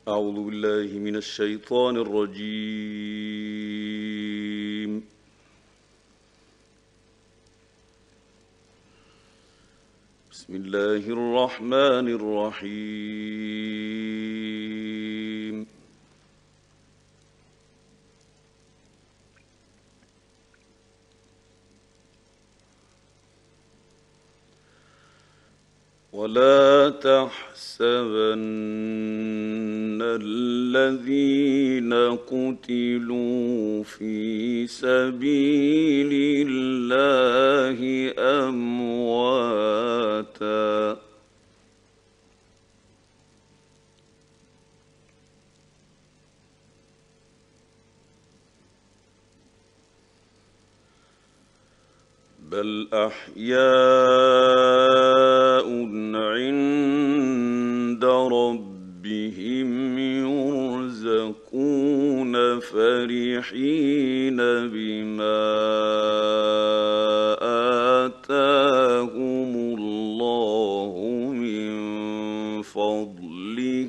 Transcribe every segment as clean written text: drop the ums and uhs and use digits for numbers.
أعوذ بالله من الشيطان الرجيم. بسم الله الرحمن الرحيم. ولا تحسبن الذين قتلوا في سبيل الله أمواتا، بل أحياء عند ربهم يرزقون فرحين بما آتاهم الله من فضله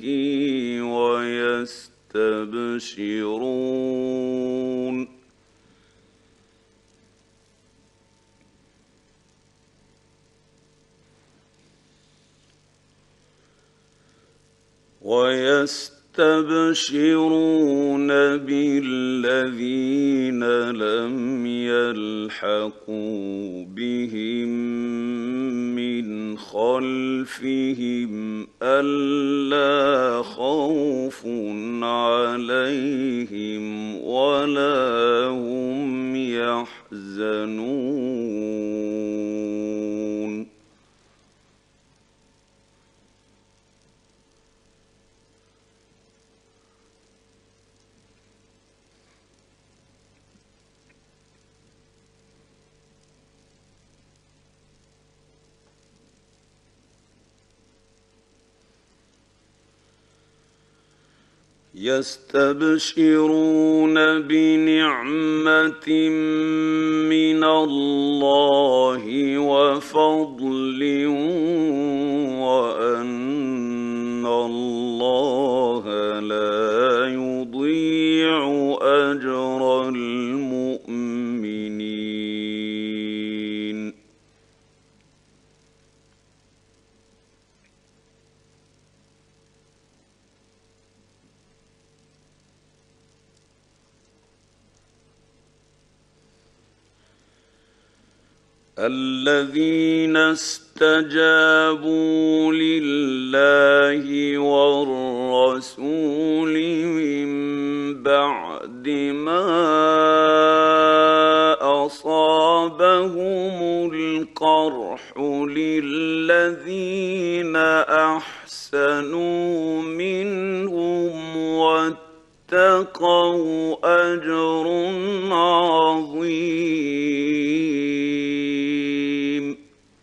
ويستبشرون بالذين لم يلحقوا بهم من خلفهم ألا خوف عليهم ولا هم يحزنون. يستبشرون بنعمة من الله وفضل وأن الله لا يضيع أجر المؤمنين. الذين استجابوا لله والرسول من بعد ما أصابهم القرح للذين أحسنوا منهم واتقوا أجر عظيم.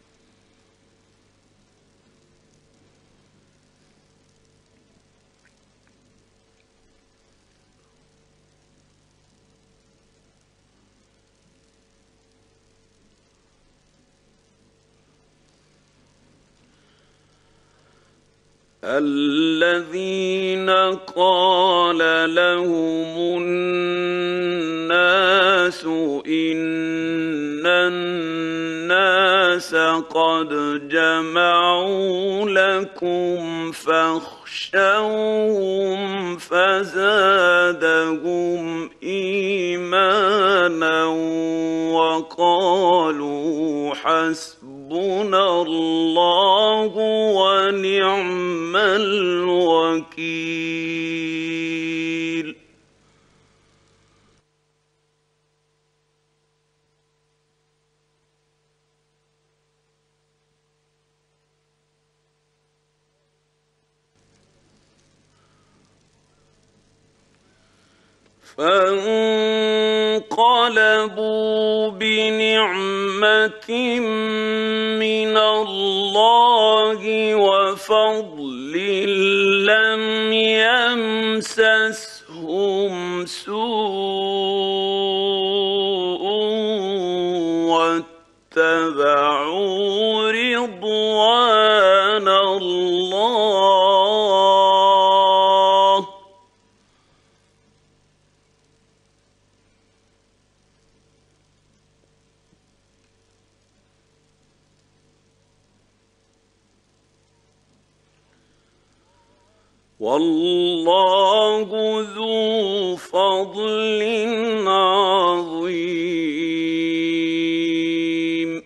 الذين قال لهم الناس إن الناس قد جمعوا لكم فاخشوهم فزادهم إيمانا وقالوا حسبنا الله ونعم الوكيل. فانقلبوا بنعمة من الله وفضل لم يمسسهم سوء واتبعوا رضوان الله والله ذو فضل عظيم.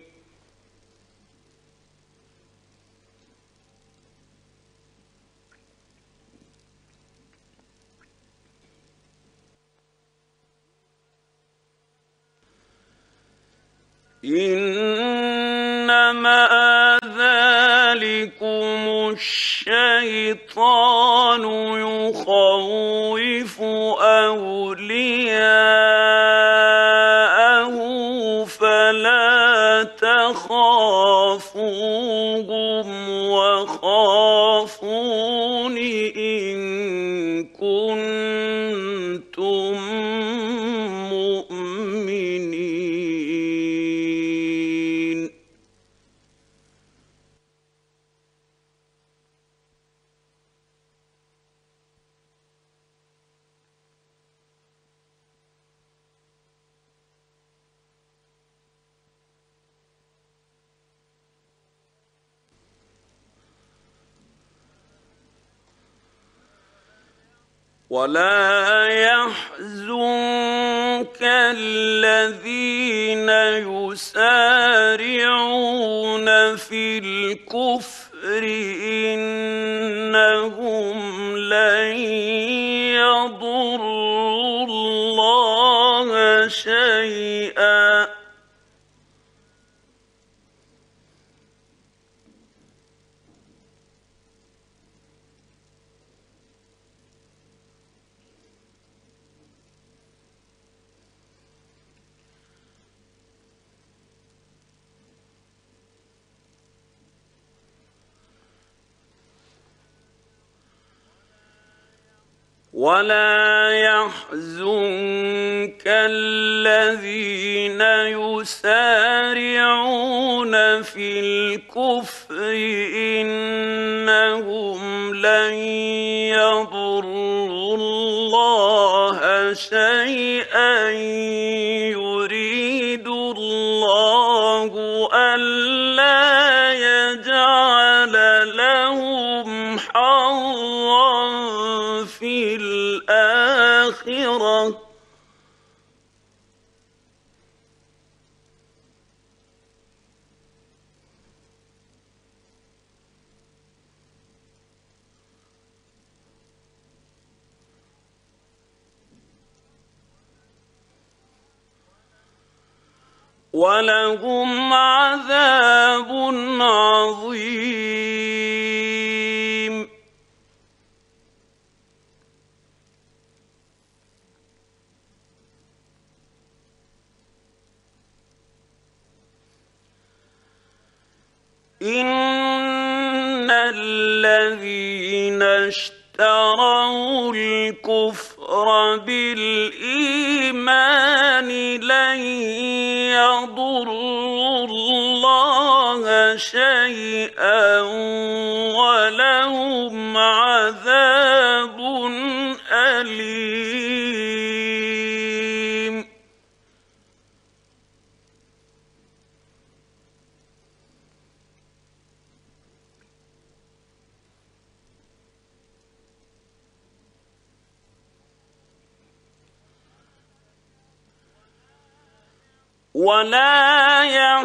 إنما ذلكم الشيطان يخوف أولياءه فلا تخافوهم وخافون إن كنتم مؤمنين. ولا يحزنك الذين يسارعون في الكفر إنهم لن يضروا الله شيئا ولا يحزنك الذين يسارعون في الكفر إنهم لن يضروا الله شيئا يريد الله ألا يجعل لهم حظا في الآخرة ولهم عذاب عظيم. إن الذين اشتروا الكفر بالإيمان لن يضروا الله شيئا ولهم عذاب أليم. ولا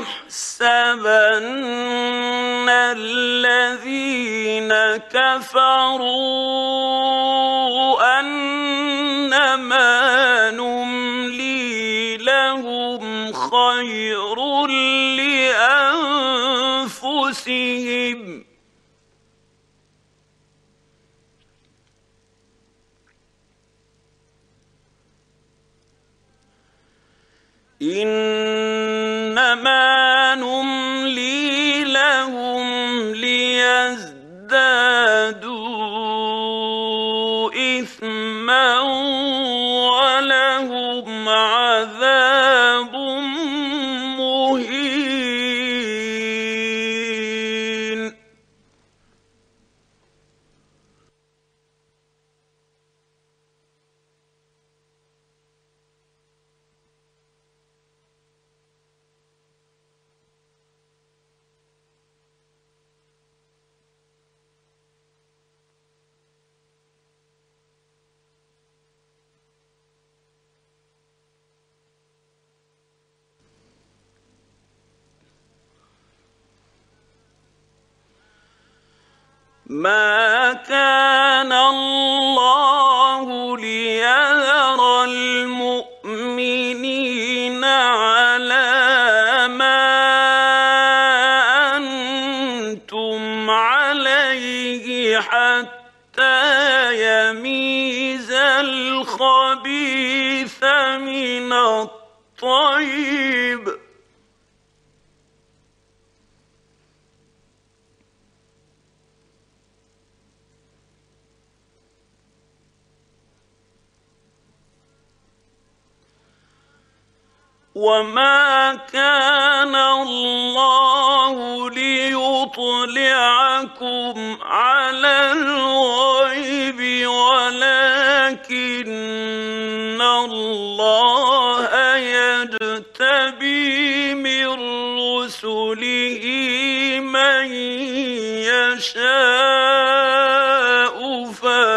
يحسبن الذين كفروا أنما نملي لهم خير لأنفسهم إنما نملي لهم ليزدادوا إثما ولهم عذاب مهين. ما كان الله ليذر المؤمنين على ما أنتم عليه حتى يميز الخبيث من الطيب. وما كان الله ليطلعكم على الغيب ولكن الله يجتبي من رسله من يشاء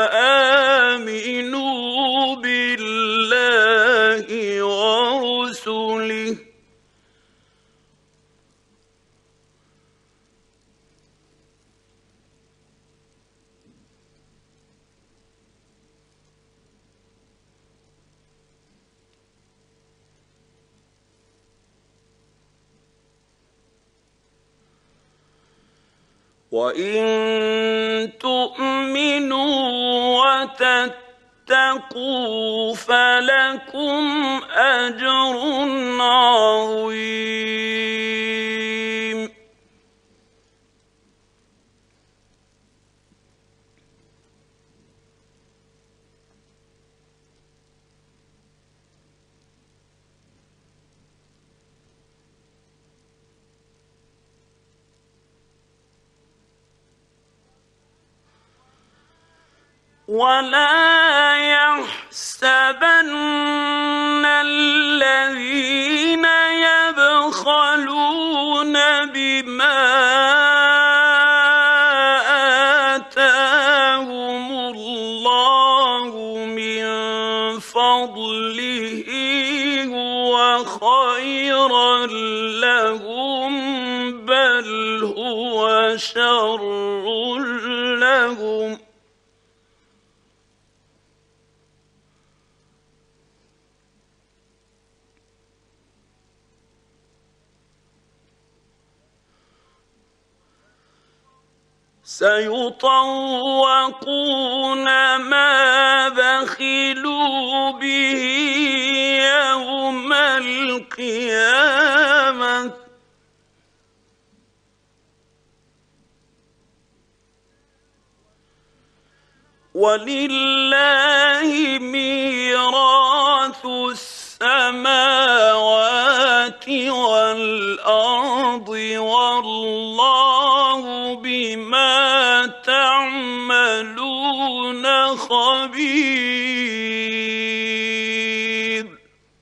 فآمنوا بالله ورسله وإن تؤمنوا وتتقوا فلكم أجر عظيم. ولا يحسبن الذين يبخلون بما آتاهم الله من فضله هو خيرا لهم بل هو شر لهم سيطوقون ما بخلوا به يوم القيامة ولله ميراث السماوات والأرض والله بما تعملون خبير.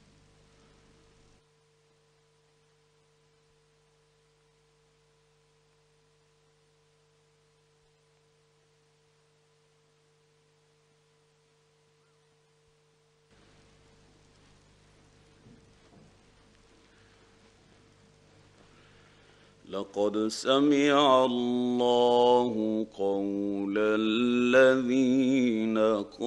لقد سمع الله قول الذين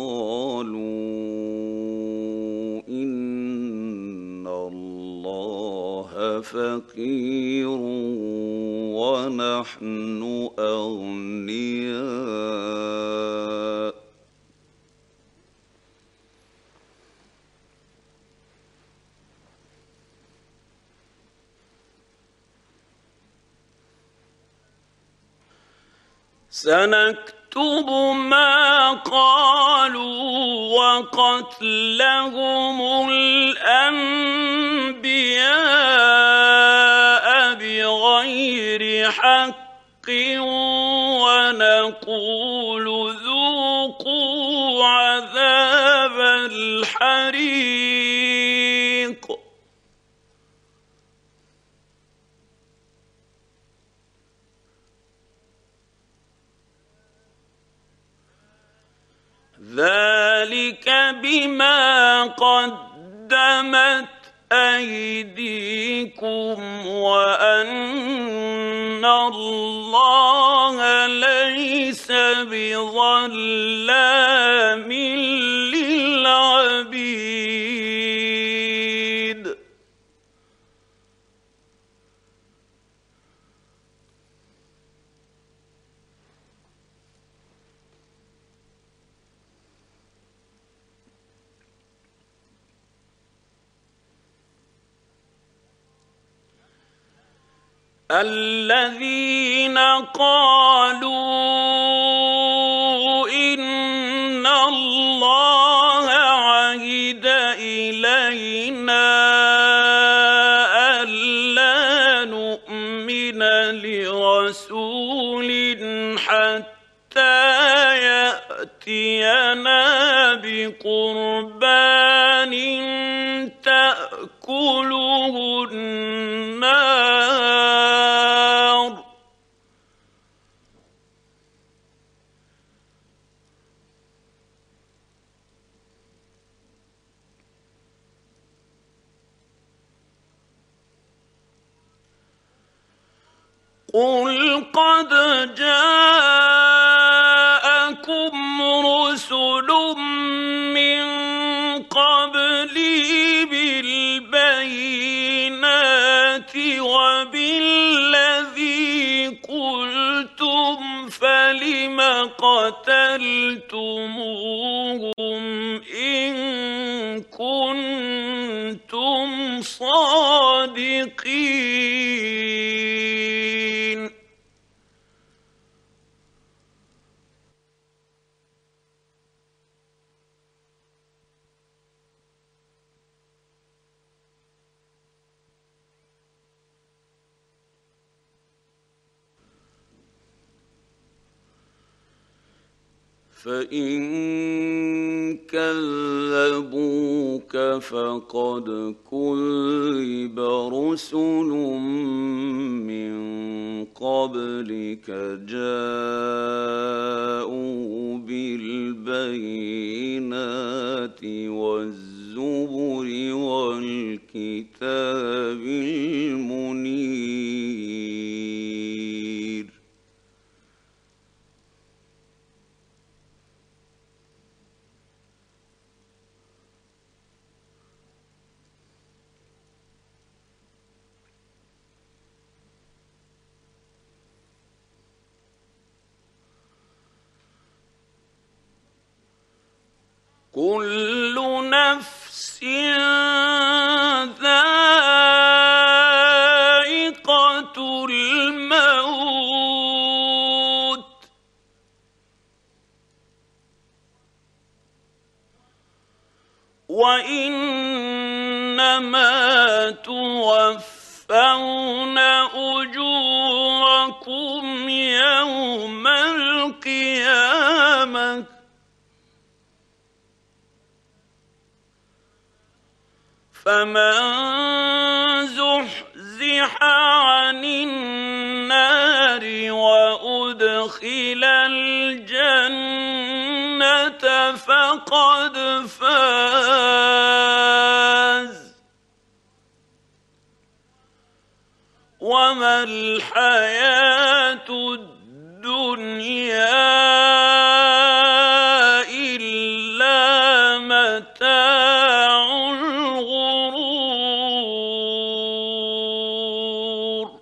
قالوا إن الله فقير ونحن أغنياء سنكتب ما قالوا وقتلهم الأنبياء بغير حق ونقول ذوقوا عذاب الحريق. ذلك بما قدمت أيديكم وأن الله ليس بظلام للعبيد. الذين قالوا إن الله عهد إلينا ألا نؤمن لرسول حتى يأتينا بقربان تأكله النار قل قد جاءكم رسل من قبلي بالبينات وبالذي قلتم فلم قتلتموهم إن كنتم صادقين. فإن كذبوك فقد كذب رسل من قبلك جاءوا بالبينات والزبر والكتاب المنير. كل نفس ذائقة الموت وإنما توفون أجوركم يوم القيامة فمن زحزح عن النار وأدخل الجنة فقد فاز وما الحياة الدنيا إلا متاع الغرور.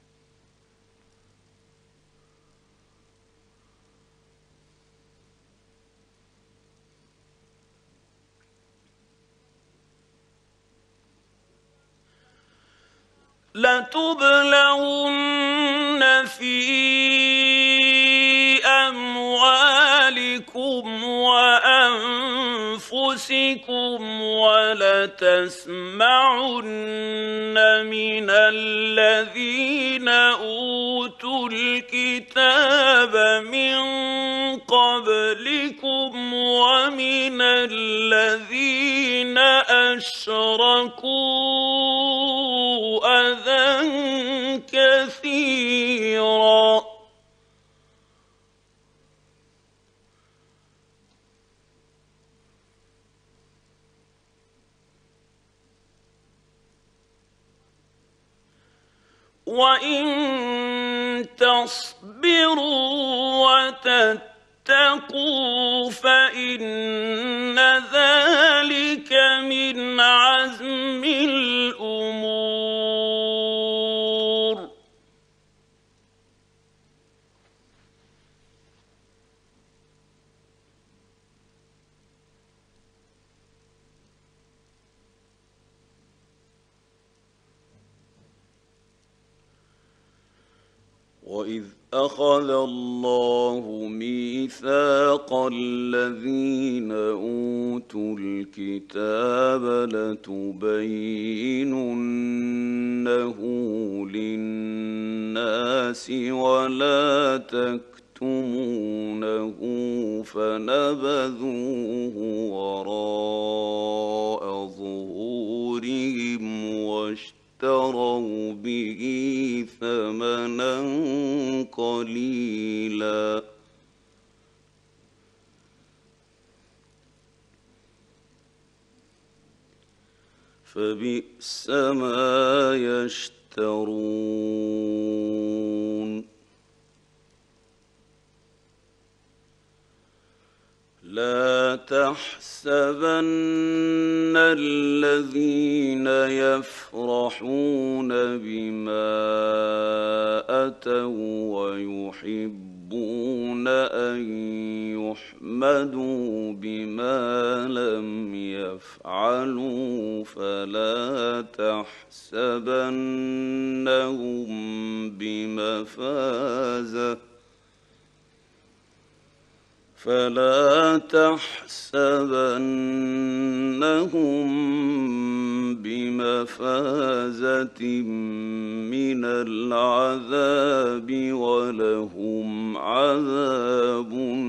لتبلون في أموالكم وأنفسكم ولتسمعن من الذين أوتوا الكتاب من قبلكم ومن الذين أشركوا أذى كثيرا وإن تصبروا وتتقوا فإن ذلك من عزم الأمور. وإذ أخذ الله ميثاق الذين أوتوا الكتاب لتبيننه للناس ولا تكتمونه فنبذوه وراء ظهورهم واشتروا به ثمنا قليلا فبئس ما يشترون. لا تحسبن الذين يفرحون بما أتوا ويحبون أن يحمدوا بما لم يفعلوا فلا تحسبنهم بمفازة من العذاب ولهم عذاب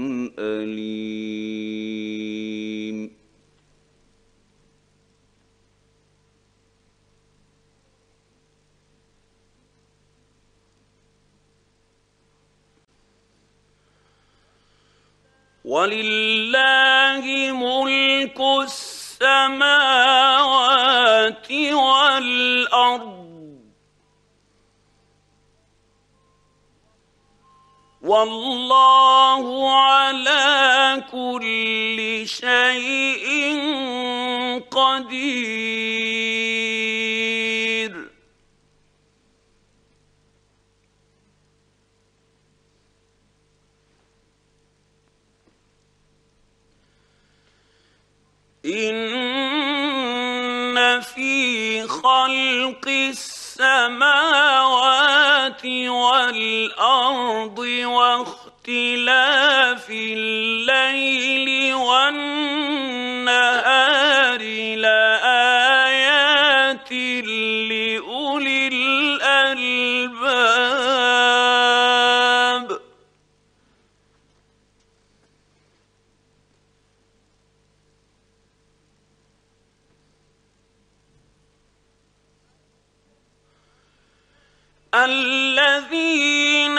أليم. ولله ملك السماوات والأرض والله على كل شيء قدير. إن في خلق السماوات والأرض واختلاف الليل والنهار لآيات لأولي الألباب. الذين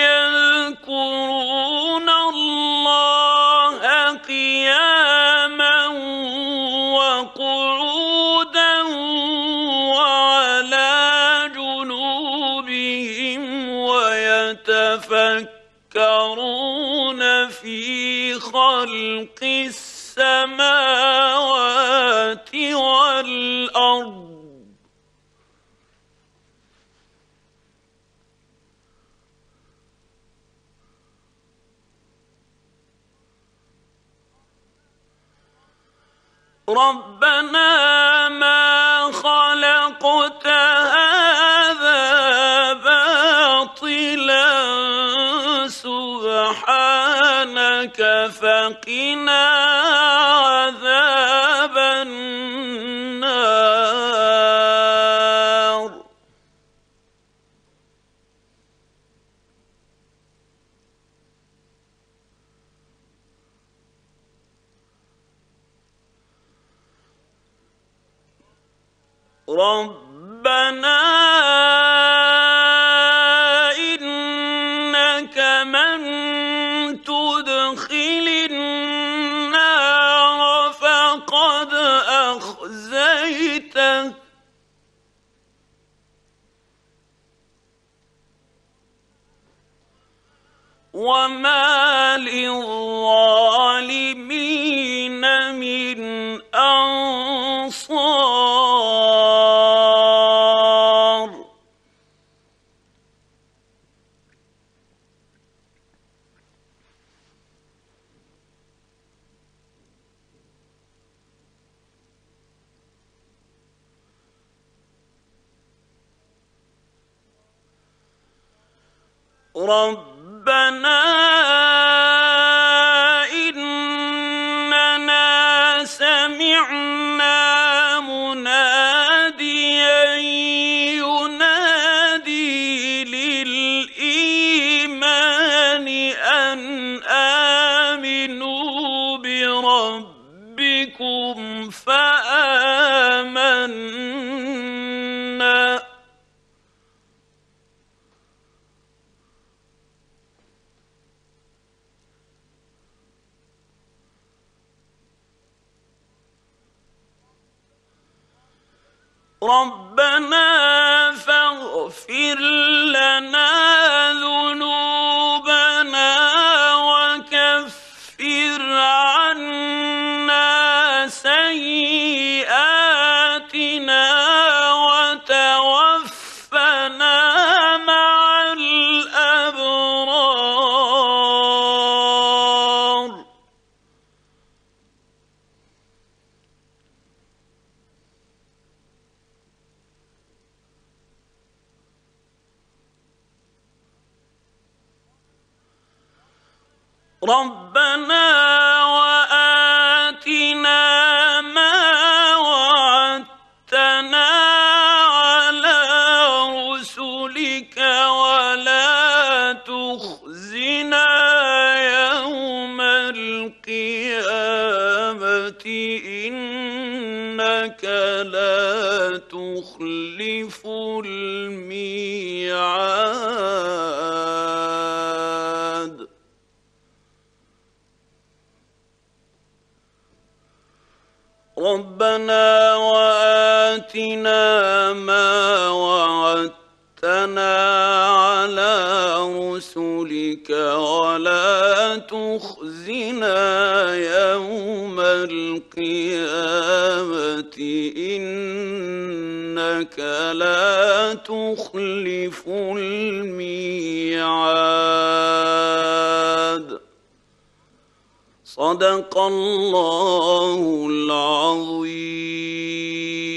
يذكرون الله قياما وقعودا وعلى جنوبهم ويتفكرون في خلق السماوات والأرض ربنا ما خلقت هذا باطلا سبحانك فقنا عذاب النار. ربنا إنك من تدخل النار فقد أخزيته وما للظالمين من أنصار. ربنا إننا سمعنا مناديا ينادي للإيمان أن آمنوا بربكم فآمنا. ربنا فاغفر لنا ذنوبنا وكفر عنا سيئاتنا وتوفنا مع الأبرار. ربنا وآتنا ما وعدتنا على رسلك ولا تخزنا يوم القيامة إنك لا تخلف الميعاد. ربنا وآتنا ما وعدتنا على رسلك ولا تخزنا يوم القيامة إنك لا تخلف الميعاد. صدق الله العظيم.